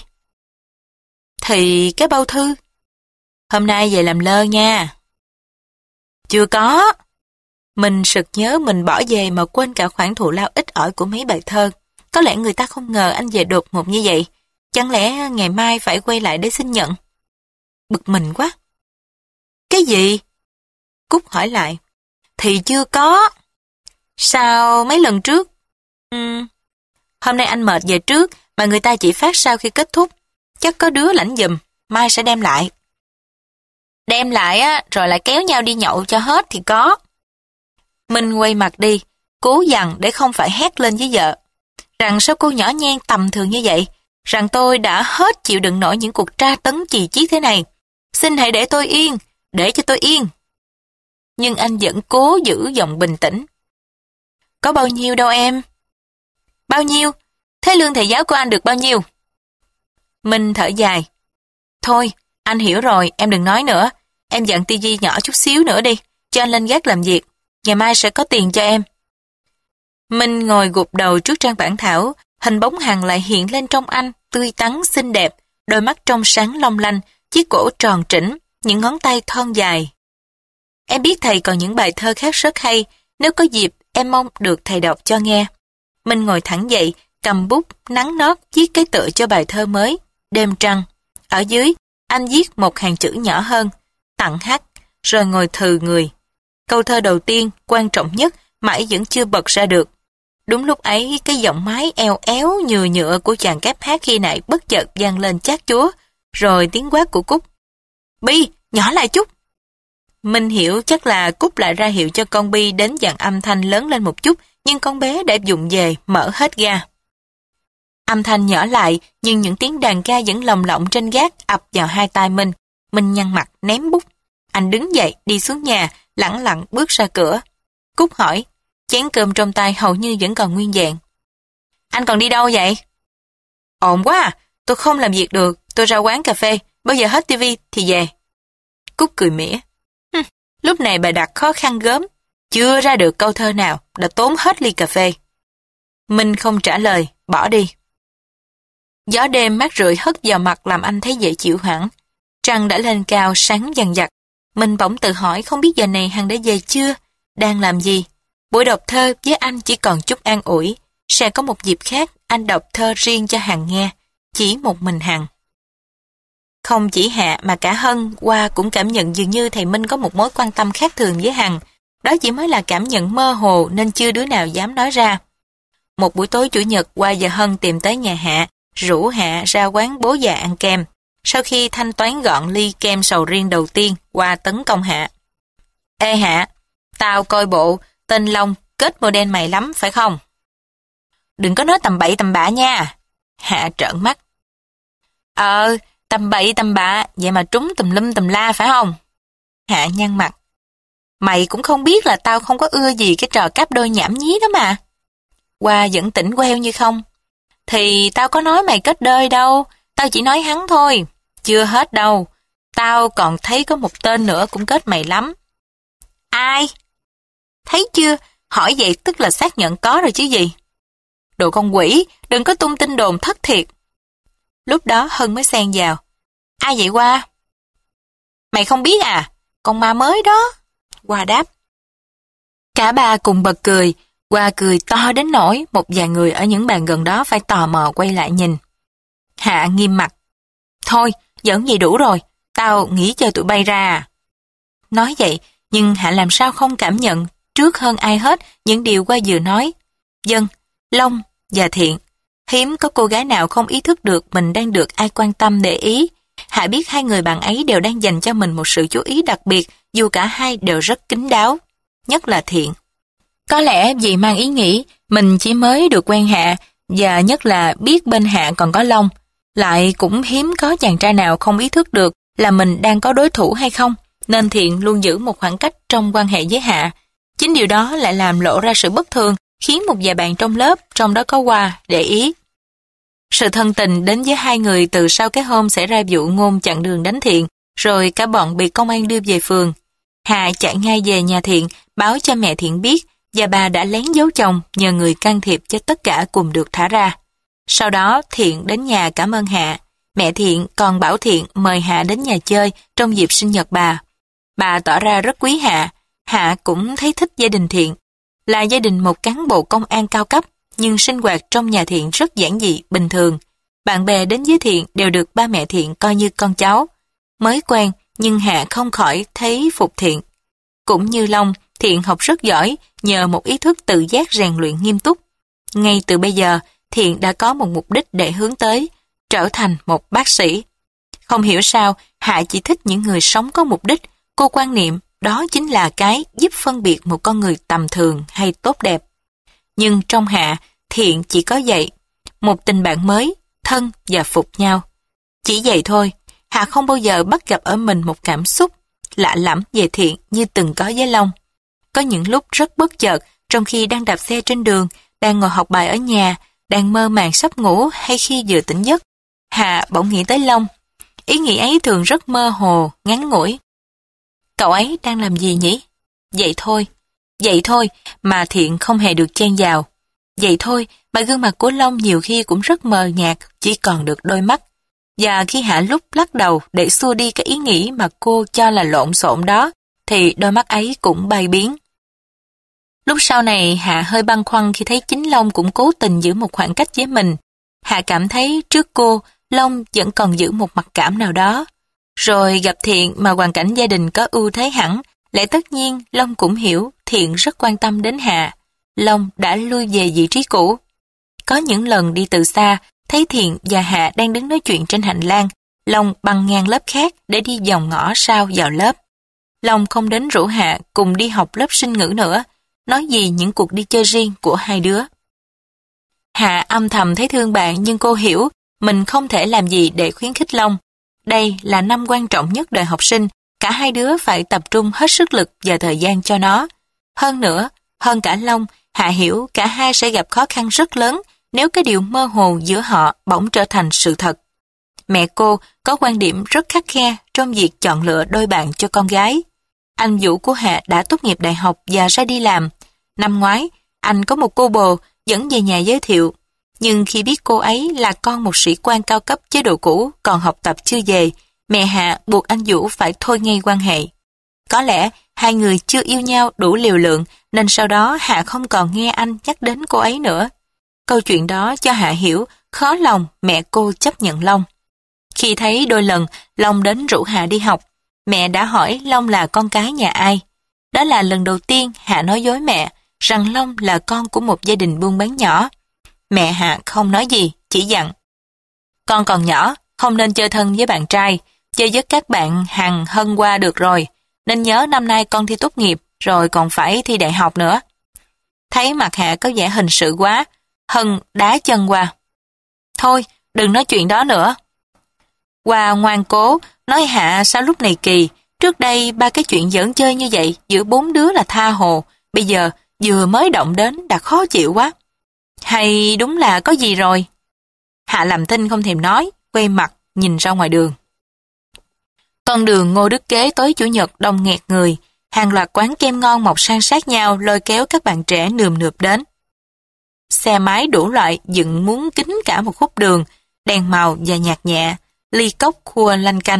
Thì cái bao thư. Hôm nay về làm lơ nha. Chưa có. Mình sực nhớ mình bỏ về mà quên cả khoản thù lao ít ỏi của mấy bài thơ. Có lẽ người ta không ngờ anh về đột ngột như vậy. Chẳng lẽ ngày mai phải quay lại để xin nhận? Bực mình quá. Cái gì? Cúc hỏi lại. Thì chưa có. Sao mấy lần trước? Ừ. Hôm nay anh mệt về trước mà người ta chỉ phát sau khi kết thúc. Chắc có đứa lãnh giùm, mai sẽ đem lại. Đem lại á, rồi lại kéo nhau đi nhậu cho hết thì có. Minh quay mặt đi, cố dằn để không phải hét lên với vợ. Rằng sao cô nhỏ nhen tầm thường như vậy? Rằng tôi đã hết chịu đựng nổi những cuộc tra tấn chì chiết thế này. Xin hãy để tôi yên, để cho tôi yên. Nhưng anh vẫn cố giữ giọng bình tĩnh. có bao nhiêu đâu em. Bao nhiêu? Thế lương thầy giáo của anh được bao nhiêu? Minh thở dài. Thôi, anh hiểu rồi, em đừng nói nữa. Em dặn tivi nhỏ chút xíu nữa đi, cho anh lên gác làm việc. Ngày mai sẽ có tiền cho em. Minh ngồi gục đầu trước trang bản thảo, hình bóng Hằng lại hiện lên trong anh, tươi tắn, xinh đẹp, đôi mắt trong sáng long lanh, chiếc cổ tròn trĩnh, những ngón tay thon dài. Em biết thầy còn những bài thơ khác rất hay, nếu có dịp em mong được thầy đọc cho nghe. Minh ngồi thẳng dậy, cầm bút, nắn nót, viết cái tựa cho bài thơ mới, Đêm Trăng. Ở dưới, anh viết một hàng chữ nhỏ hơn, Tặng Hắc, rồi ngồi thừ người. Câu thơ đầu tiên, quan trọng nhất, mãi vẫn chưa bật ra được. Đúng lúc ấy, cái giọng máy eo éo nhừa nhựa của chàng kép hát khi nãy bất chợt vang lên chát chúa, rồi tiếng quát của Cúc. Bi, nhỏ lại chút. Minh hiểu chắc là Cúc lại ra hiệu cho con Bi đến dặn âm thanh lớn lên một chút, nhưng con bé đã dùng về, mở hết ga. Âm thanh nhỏ lại, nhưng những tiếng đàn ca vẫn lồng lộng trên gác ập vào hai tai Minh. Minh nhăn mặt, ném bút. Anh đứng dậy, đi xuống nhà, lẳng lặng bước ra cửa. Cúc hỏi, chén cơm trong tay hầu như vẫn còn nguyên vẹn. Anh còn đi đâu vậy? Ồn quá à, tôi không làm việc được, tôi ra quán cà phê, bao giờ hết tivi thì về. Cúc cười mỉa. Lúc này bà đặt khó khăn gớm, chưa ra được câu thơ nào, đã tốn hết ly cà phê. Minh không trả lời, bỏ đi. Gió đêm mát rượi hất vào mặt làm anh thấy dễ chịu hẳn. Trăng đã lên cao sáng dằn dặt. Minh bỗng tự hỏi không biết giờ này Hằng đã về chưa, đang làm gì. Buổi đọc thơ với anh chỉ còn chút an ủi. Sẽ có một dịp khác anh đọc thơ riêng cho Hằng nghe, chỉ một mình Hằng. Không chỉ Hạ mà cả Hân, Hoa cũng cảm nhận dường như thầy Minh có một mối quan tâm khác thường với Hằng. Đó chỉ mới là cảm nhận mơ hồ nên chưa đứa nào dám nói ra. Một buổi tối chủ nhật, Hoa và Hân tìm tới nhà Hạ, rủ Hạ ra quán bố già ăn kem. Sau khi thanh toán gọn ly kem sầu riêng đầu tiên, Hoa tấn công Hạ. Ê Hạ, tao coi bộ, tên Long kết model mày lắm, phải không? Đừng có nói tầm bậy tầm bạ nha. Hạ trợn mắt. Ờ, tầm bậy tầm bạ, vậy mà trúng tùm lum tùm la phải không? Hạ nhăn mặt. Mày cũng không biết là tao không có ưa gì cái trò cáp đôi nhảm nhí đó mà. Hoa vẫn tỉnh queo như không. Thì tao có nói mày kết đôi đâu, tao chỉ nói hắn thôi. Chưa hết đâu, tao còn thấy có một tên nữa cũng kết mày lắm. Ai? Thấy chưa, hỏi vậy tức là xác nhận có rồi chứ gì. Đồ con quỷ, đừng có tung tin đồn thất thiệt. Lúc đó Hân mới xen vào. Ai vậy Hoa? Mày không biết à, con ma mới đó. Hoa đáp. Cả ba cùng bật cười. Hoa cười to đến nỗi một vài người ở những bàn gần đó phải tò mò quay lại nhìn. Hạ nghiêm mặt. Thôi, giỡn gì đủ rồi, tao nghĩ cho tụi bay ra à. Nói vậy, nhưng Hạ làm sao không cảm nhận trước hơn ai hết những điều Hoa vừa nói. Dân, Long và Thiện. Hiếm có cô gái nào không ý thức được mình đang được ai quan tâm để ý. Hạ biết hai người bạn ấy đều đang dành cho mình một sự chú ý đặc biệt, dù cả hai đều rất kín đáo. Nhất là Thiện. Có lẽ vì mang ý nghĩ mình chỉ mới được quen Hạ, và nhất là biết bên Hạ còn có Long, lại cũng hiếm có chàng trai nào không ý thức được là mình đang có đối thủ hay không, nên Thiện luôn giữ một khoảng cách trong quan hệ với Hạ. Chính điều đó lại làm lộ ra sự bất thường, khiến một vài bạn trong lớp, trong đó có Hoa, để ý. Sự thân tình đến với hai người từ sau cái hôm xảy ra vụ Ngôn chặn đường đánh Thiện, rồi cả bọn bị công an đưa về phường. Hạ chạy ngay về nhà Thiện, báo cho mẹ Thiện biết, và bà đã lén giấu chồng nhờ người can thiệp cho tất cả cùng được thả ra. Sau đó Thiện đến nhà cảm ơn Hạ. Mẹ Thiện còn bảo Thiện mời Hạ đến nhà chơi trong dịp sinh nhật bà. Bà tỏ ra rất quý Hạ. Hạ cũng thấy thích gia đình Thiện. Là gia đình một cán bộ công an cao cấp, nhưng sinh hoạt trong nhà Thiện rất giản dị, bình thường. Bạn bè đến với Thiện đều được ba mẹ Thiện coi như con cháu. Mới quen, nhưng Hạ không khỏi thấy phục Thiện. Cũng như Long, Thiện học rất giỏi nhờ một ý thức tự giác rèn luyện nghiêm túc. Ngay từ bây giờ, Thiện đã có một mục đích để hướng tới, trở thành một bác sĩ. Không hiểu sao, Hạ chỉ thích những người sống có mục đích. Cô quan niệm đó chính là cái giúp phân biệt một con người tầm thường hay tốt đẹp. Nhưng trong Hạ, Thiện chỉ có vậy. Một tình bạn mới, thân và phục nhau. Chỉ vậy thôi, Hạ không bao giờ bắt gặp ở mình một cảm xúc lạ lẫm về Thiện như từng có với Long. Có những lúc rất bất chợt, trong khi đang đạp xe trên đường, đang ngồi học bài ở nhà, đang mơ màng sắp ngủ hay khi vừa tỉnh giấc, Hạ bỗng nghĩ tới Long. Ý nghĩ ấy thường rất mơ hồ, ngắn ngủi. Cậu ấy đang làm gì nhỉ? Vậy thôi, vậy thôi mà Thiện không hề được chen vào. Vậy thôi mà gương mặt của Long nhiều khi cũng rất mờ nhạt, chỉ còn được đôi mắt. Và khi Hạ lúc lắc đầu để xua đi cái ý nghĩ mà cô cho là lộn xộn đó, thì đôi mắt ấy cũng bay biến. Lúc sau này Hạ hơi băn khoăn khi thấy chính Long cũng cố tình giữ một khoảng cách với mình. Hạ cảm thấy trước cô, Long vẫn còn giữ một mặc cảm nào đó. Rồi gặp Thiện mà hoàn cảnh gia đình có ưu thế hẳn, lẽ tất nhiên Long cũng hiểu Thiện rất quan tâm đến Hạ. Long đã lui về vị trí cũ. Có những lần đi từ xa, thấy Thiện và Hạ đang đứng nói chuyện trên hành lang, Long băng ngang lớp khác để đi vòng ngõ sau vào lớp. Long không đến rủ Hạ cùng đi học lớp sinh ngữ nữa, nói gì những cuộc đi chơi riêng của hai đứa. Hạ âm thầm thấy thương bạn nhưng cô hiểu mình không thể làm gì để khuyến khích Long. Đây là năm quan trọng nhất đời học sinh, cả hai đứa phải tập trung hết sức lực và thời gian cho nó. Hơn nữa, hơn cả Long, Hạ hiểu cả hai sẽ gặp khó khăn rất lớn nếu cái điều mơ hồ giữa họ bỗng trở thành sự thật. Mẹ cô có quan điểm rất khắt khe trong việc chọn lựa đôi bạn cho con gái. Anh Vũ của Hạ đã tốt nghiệp đại học và ra đi làm. Năm ngoái, anh có một cô bồ dẫn về nhà giới thiệu. Nhưng khi biết cô ấy là con một sĩ quan cao cấp chế độ cũ còn học tập chưa về, mẹ Hạ buộc anh Vũ phải thôi ngay quan hệ. Có lẽ hai người chưa yêu nhau đủ liều lượng nên sau đó Hạ không còn nghe anh nhắc đến cô ấy nữa. Câu chuyện đó cho Hạ hiểu khó lòng mẹ cô chấp nhận Long. Khi thấy đôi lần Long đến rủ Hạ đi học, mẹ đã hỏi Long là con cái nhà ai. Đó là lần đầu tiên Hạ nói dối mẹ rằng Long là con của một gia đình buôn bán nhỏ. Mẹ Hạ không nói gì, chỉ dặn. Con còn nhỏ, không nên chơi thân với bạn trai, chơi với các bạn Hằng Hân qua được rồi, nên nhớ năm nay con thi tốt nghiệp, rồi còn phải thi đại học nữa. Thấy mặt Hạ có vẻ hình sự quá, Hân đá chân qua. Thôi, đừng nói chuyện đó nữa. Hoa ngoan cố, nói Hạ sao lúc này kỳ, trước đây ba cái chuyện giỡn chơi như vậy giữa bốn đứa là tha hồ, bây giờ vừa mới động đến đã khó chịu quá. Hay đúng là có gì rồi? Hạ làm thinh không thèm nói, quay mặt nhìn ra ngoài đường. Con đường Ngô Đức Kế tối Chủ nhật đông nghẹt người, hàng loạt quán kem ngon mọc san sát nhau lôi kéo các bạn trẻ nườm nượp đến. Xe máy đủ loại dựng muốn kín cả một khúc đường, đèn màu và nhạc nhẹ, ly cốc khua lanh canh.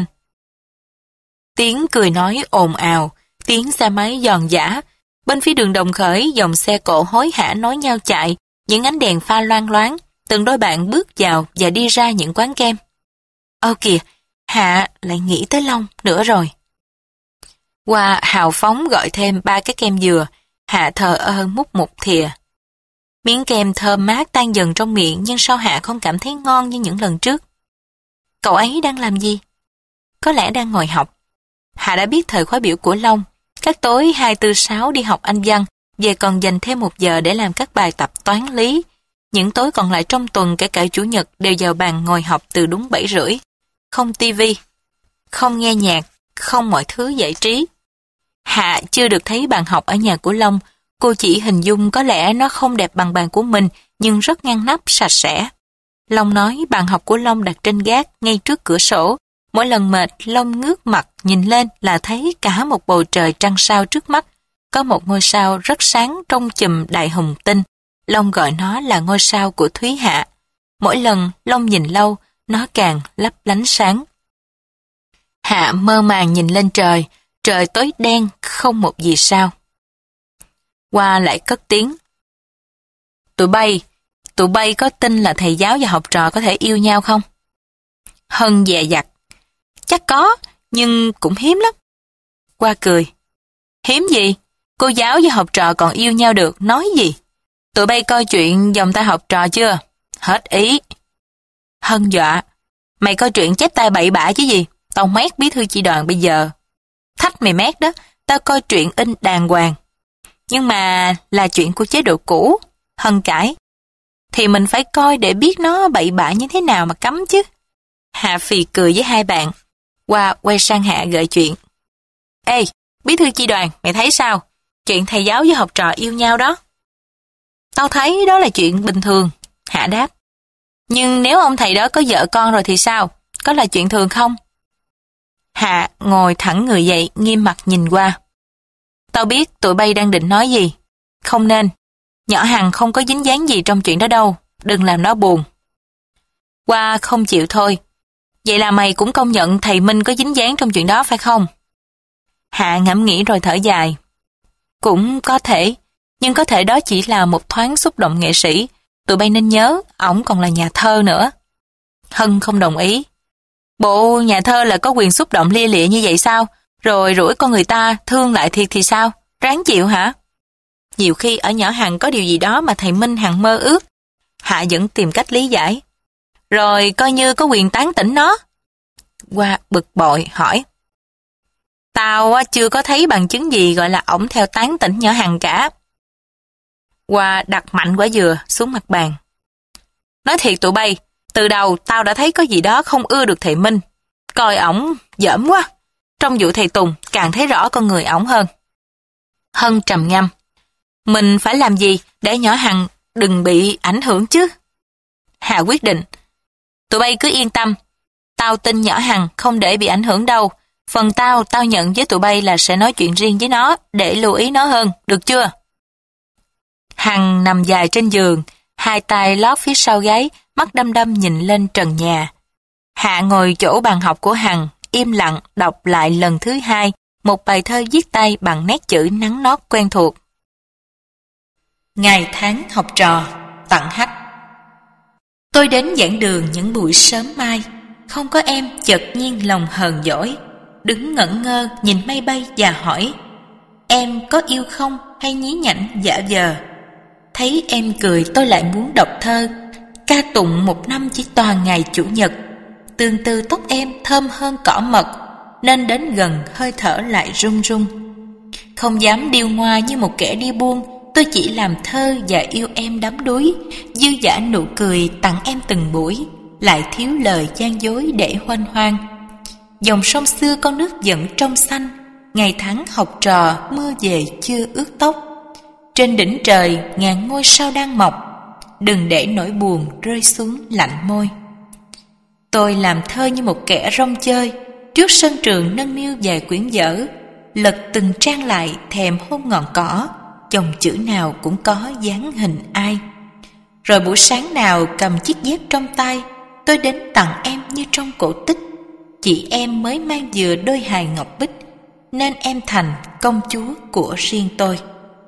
Tiếng cười nói ồn ào, tiếng xe máy giòn giã. Bên phía đường Đồng Khởi, dòng xe cộ hối hả nối nhau chạy, những ánh đèn pha loang loáng, từng đôi bạn bước vào và đi ra những quán kem. Ơ kìa, Hạ lại nghĩ tới Long nữa rồi. Hoa hào phóng gọi thêm ba cái kem dừa, Hạ thờ ơ múc một thìa. Miếng kem thơm mát tan dần trong miệng nhưng sao Hạ không cảm thấy ngon như những lần trước. Cậu ấy đang làm gì? Có lẽ đang ngồi học. Hạ đã biết thời khóa biểu của Long. Các tối hai tư sáu đi học Anh văn, về còn dành thêm một giờ để làm các bài tập toán lý. Những tối còn lại trong tuần kể cả Chủ nhật đều vào bàn ngồi học từ đúng bảy rưỡi. Không tivi, không nghe nhạc, không mọi thứ giải trí. Hạ chưa được thấy bàn học ở nhà của Long. Cô chỉ hình dung có lẽ nó không đẹp bằng bàn của mình nhưng rất ngăn nắp, sạch sẽ. Long nói bàn học của Long đặt trên gác ngay trước cửa sổ. Mỗi lần mệt, Long ngước mặt nhìn lên là thấy cả một bầu trời trăng sao trước mắt. Có một ngôi sao rất sáng trong chùm đại hồng tinh. Long gọi nó là ngôi sao của Thúy Hạ. Mỗi lần Long nhìn lâu, nó càng lấp lánh sáng. Hạ mơ màng nhìn lên trời, trời tối đen, không một vì sao. Hoa lại cất tiếng. Tụi bay, tụi bay có tin là thầy giáo và học trò có thể yêu nhau không? Hân dè dặt. Chắc có, nhưng cũng hiếm lắm. Hoa cười. Hiếm gì? Cô giáo và học trò còn yêu nhau được, nói gì? Tụi bay coi chuyện dòng ta học trò chưa? Hết ý. Hân dọa. Mày coi chuyện chép tay bậy bạ chứ gì? Tao mét bí thư chi đoàn bây giờ. Thách mày mét đó, tao coi chuyện in đàng hoàng. Nhưng mà là chuyện của chế độ cũ. Hân cãi. Thì mình phải coi để biết nó bậy bạ như thế nào mà cấm chứ. Hạ phì cười với hai bạn. Hoa quay sang Hạ gợi chuyện. Ê, bí thư chi đoàn, mày thấy sao? Chuyện thầy giáo với học trò yêu nhau đó. Tao thấy đó là chuyện bình thường, Hạ đáp. Nhưng nếu ông thầy đó có vợ con rồi thì sao? Có là chuyện thường không? Hạ ngồi thẳng người dậy, nghiêm mặt nhìn qua. Tao biết tụi bay đang định nói gì. Không nên. Nhỏ Hằng không có dính dáng gì trong chuyện đó đâu. Đừng làm nó buồn. Hoa không chịu thôi. Vậy là mày cũng công nhận thầy Minh có dính dáng trong chuyện đó phải không? Hạ ngẫm nghĩ rồi thở dài. Cũng có thể, nhưng có thể đó chỉ là một thoáng xúc động nghệ sĩ. Tụi bay nên nhớ, ổng còn là nhà thơ nữa. Hân không đồng ý. Bộ nhà thơ là có quyền xúc động lia lịa như vậy sao? Rồi rủi con người ta thương lại thiệt thì sao? Ráng chịu hả? Nhiều khi ở nhỏ Hằng có điều gì đó mà thầy Minh hằng mơ ước. Hạ vẫn tìm cách lý giải. Rồi coi như có quyền tán tỉnh nó. Hoa bực bội hỏi. Tao chưa có thấy bằng chứng gì gọi là ổng theo tán tỉnh nhỏ Hằng cả. Hoa đặt mạnh quả dừa xuống mặt bàn. Nói thiệt tụi bay, từ đầu tao đã thấy có gì đó không ưa được thầy Minh. Coi ổng dởm quá. Trong vụ thầy Tùng càng thấy rõ con người ổng hơn. Hân trầm ngâm. Mình phải làm gì để nhỏ Hằng đừng bị ảnh hưởng chứ? Hà quyết định. Tụi bay cứ yên tâm. Tao tin nhỏ Hằng không để bị ảnh hưởng đâu. Phần tao, tao nhận với tụi bay là sẽ nói chuyện riêng với nó để lưu ý nó hơn, được chưa? Hằng nằm dài trên giường, hai tay lót phía sau gáy, mắt đăm đăm nhìn lên trần nhà. Hạ ngồi chỗ bàn học của Hằng, im lặng đọc lại lần thứ hai một bài thơ viết tay bằng nét chữ nắn nót quen thuộc. Ngày tháng học trò, Tặng Hách. Tôi đến giảng đường những buổi sớm mai, không có em chợt nhiên lòng hờn dỗi, đứng ngẩn ngơ nhìn mây bay và hỏi, em có yêu không hay nhí nhảnh giả vờ? Thấy em cười tôi lại muốn đọc thơ, ca tụng một năm chỉ toàn ngày chủ nhật. Tương tư tóc em thơm hơn cỏ mật, nên đến gần hơi thở lại run run. Không dám điêu ngoa như một kẻ đi buôn, tôi chỉ làm thơ và yêu em đắm đuối, dư dả nụ cười tặng em từng buổi, lại thiếu lời gian dối để hoan hoang. Dòng sông xưa con nước vẫn trong xanh, ngày tháng học trò mưa về chưa ướt tóc. Trên đỉnh trời ngàn ngôi sao đang mọc, đừng để nỗi buồn rơi xuống lạnh môi. Tôi làm thơ như một kẻ rong chơi, trước sân trường nâng niu vài quyển vở, lật từng trang lại thèm hôn ngọn cỏ, dòng chữ nào cũng có dáng hình ai. Rồi buổi sáng nào cầm chiếc dép trong tay, tôi đến tặng em như trong cổ tích. Chị em mới mang vừa đôi hài ngọc bích, nên em thành công chúa của riêng tôi.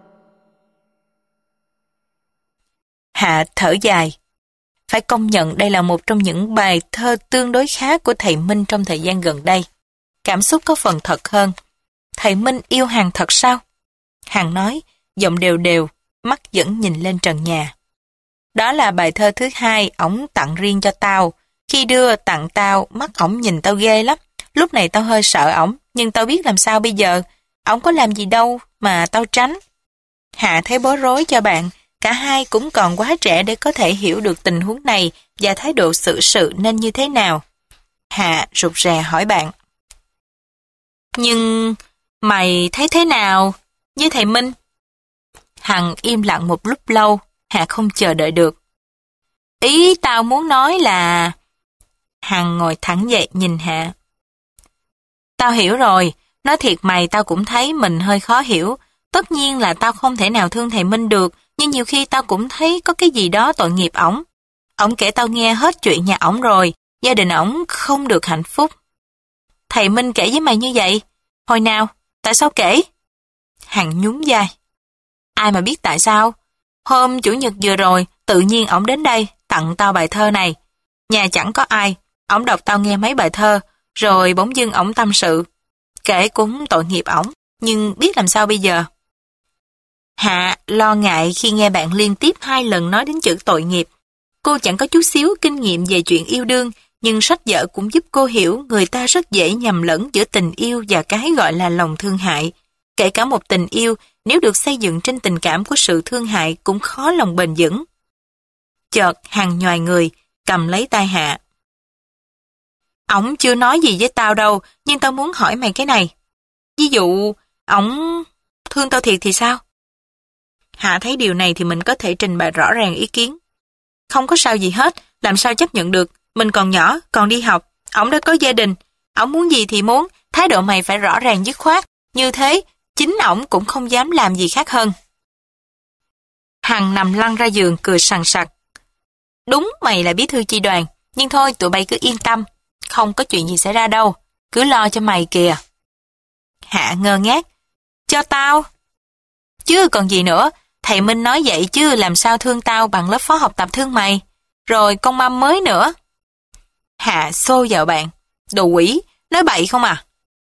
Hạ thở dài. Phải công nhận đây là một trong những bài thơ tương đối khá của thầy Minh trong thời gian gần đây. Cảm xúc có phần thật hơn. Thầy Minh yêu Hằng thật sao? Hằng nói, giọng đều đều, mắt vẫn nhìn lên trần nhà. Đó là bài thơ thứ hai ổng tặng riêng cho tao. Khi đưa tặng tao, mắt ổng nhìn tao ghê lắm. Lúc này tao hơi sợ ổng, nhưng tao biết làm sao bây giờ. Ổng có làm gì đâu mà tao tránh. Hạ thấy bối rối cho bạn. Cả hai cũng còn quá trẻ để có thể hiểu được tình huống này và thái độ xử sự nên như thế nào. Hạ rụt rè hỏi bạn. Nhưng mày thấy thế nào với thầy Minh? Hằng im lặng một lúc lâu, Hạ không chờ đợi được. Ý tao muốn nói là... Hằng ngồi thẳng dậy nhìn Hạ. Tao hiểu rồi, nói thiệt mày tao cũng thấy mình hơi khó hiểu. Tất nhiên là tao không thể nào thương thầy Minh được, nhưng nhiều khi tao cũng thấy có cái gì đó tội nghiệp ổng. Ổng kể tao nghe hết chuyện nhà ổng rồi, gia đình ổng không được hạnh phúc. Thầy Minh kể với mày như vậy? Hồi nào? Tại sao kể? Hằng nhún vai. Ai mà biết tại sao? Hôm Chủ nhật vừa rồi, tự nhiên ổng đến đây, tặng tao bài thơ này. Nhà chẳng có ai, ổng đọc tao nghe mấy bài thơ, rồi bỗng dưng ổng tâm sự. Kể cũng tội nghiệp ổng, nhưng biết làm sao bây giờ? Hạ lo ngại khi nghe bạn liên tiếp hai lần nói đến chữ tội nghiệp. Cô chẳng có chút xíu kinh nghiệm về chuyện yêu đương, nhưng sách vở cũng giúp cô hiểu người ta rất dễ nhầm lẫn giữa tình yêu và cái gọi là lòng thương hại. Kể cả một tình yêu, nếu được xây dựng trên tình cảm của sự thương hại cũng khó lòng bền vững. Chợt Hằng nhoài người, cầm lấy tay Hạ. Ổng chưa nói gì với tao đâu, nhưng tao muốn hỏi mày cái này. Ví dụ, ổng thương tao thiệt thì sao? Hạ thấy điều này thì mình có thể trình bày rõ ràng ý kiến. Không có sao gì hết, làm sao chấp nhận được, mình còn nhỏ, còn đi học, ổng đã có gia đình, ổng muốn gì thì muốn, thái độ mày phải rõ ràng dứt khoát, như thế, chính ổng cũng không dám làm gì khác hơn. Hằng nằm lăn ra giường cười sằng sặc. Đúng mày là bí thư chi đoàn, nhưng thôi tụi bay cứ yên tâm, không có chuyện gì xảy ra đâu, cứ lo cho mày kìa. Hạ ngơ ngác, cho tao? Chứ còn gì nữa, thầy Minh nói vậy chứ làm sao thương tao bằng lớp phó học tập thương mày, rồi con mâm mới nữa. Hạ xô vào bạn, đồ quỷ, nói bậy không à.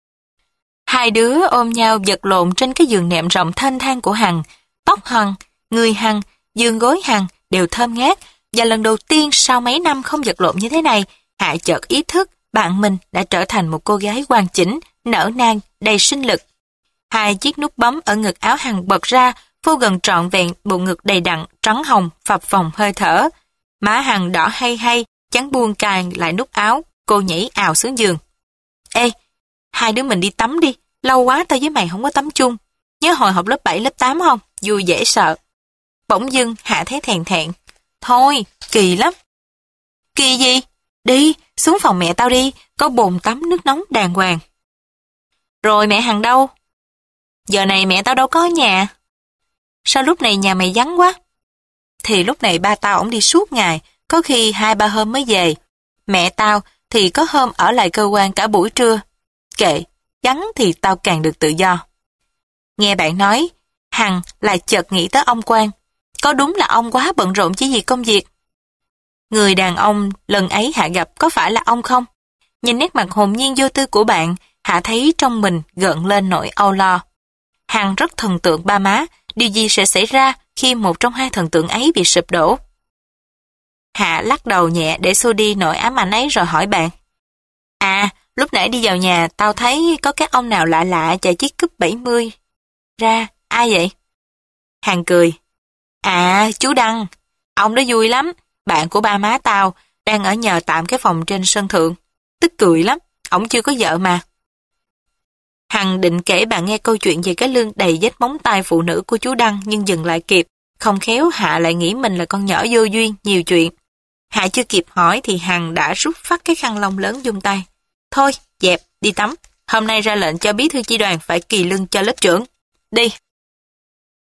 Hai đứa ôm nhau vật lộn trên cái giường nệm rộng thênh thang của Hằng, tóc Hằng, người Hằng, giường gối Hằng đều thơm ngát, và lần đầu tiên sau mấy năm không vật lộn như thế này, Hạ chợt ý thức bạn mình đã trở thành một cô gái hoàn chỉnh, nở nang, đầy sinh lực. Hai chiếc nút bấm ở ngực áo Hằng bật ra, vô gần trọn vẹn bộ ngực đầy đặn, trắng hồng, phập phồng hơi thở. Má Hằng đỏ hay hay, chán buông cài lại nút áo, cô nhảy ào xuống giường. Ê, hai đứa mình đi tắm đi, lâu quá tao với mày không có tắm chung. Nhớ hồi học lớp bảy, lớp tám không? Vui dễ sợ. Bỗng dưng Hạ thấy thèn thẹn. Thôi, kỳ lắm. Kỳ gì? Đi, xuống phòng mẹ tao đi, có bồn tắm nước nóng đàng hoàng. Rồi mẹ Hằng đâu? Giờ này mẹ tao đâu có ở nhà. Sao lúc này nhà mày vắng quá? Thì lúc này ba tao ổng đi suốt ngày, có khi hai ba hôm mới về. Mẹ tao thì có hôm ở lại cơ quan cả buổi trưa. Kệ, vắng thì tao càng được tự do. Nghe bạn nói, Hằng lại chợt nghĩ tới ông Quang. Có đúng là ông quá bận rộn chỉ vì công việc? Người đàn ông lần ấy Hạ gặp có phải là ông không? Nhìn nét mặt hồn nhiên vô tư của bạn, Hạ thấy trong mình gợn lên nỗi âu lo. Hằng rất thần tượng ba má, điều gì sẽ xảy ra khi một trong hai thần tượng ấy bị sụp đổ? Hạ lắc đầu nhẹ để xua đi nỗi ám ảnh ấy rồi hỏi bạn. À, lúc nãy đi vào nhà tao thấy có các ông nào lạ lạ chạy chiếc cúp bảy mươi. Ra, ai vậy? Hằng cười. À, chú Đăng, ông đó vui lắm, bạn của ba má tao, đang ở nhờ tạm cái phòng trên sân thượng. Tức cười lắm, ổng chưa có vợ mà. Hằng định kể bạn nghe câu chuyện về cái lưng đầy vết móng tay phụ nữ của chú Đăng nhưng dừng lại kịp, không khéo Hạ lại nghĩ mình là con nhỏ vô duyên, nhiều chuyện. Hạ chưa kịp hỏi thì Hằng đã rút phát cái khăn lông lớn vung tay. Thôi, dẹp, đi tắm, hôm nay ra lệnh cho bí thư chi đoàn phải kỳ lưng cho lớp trưởng. Đi.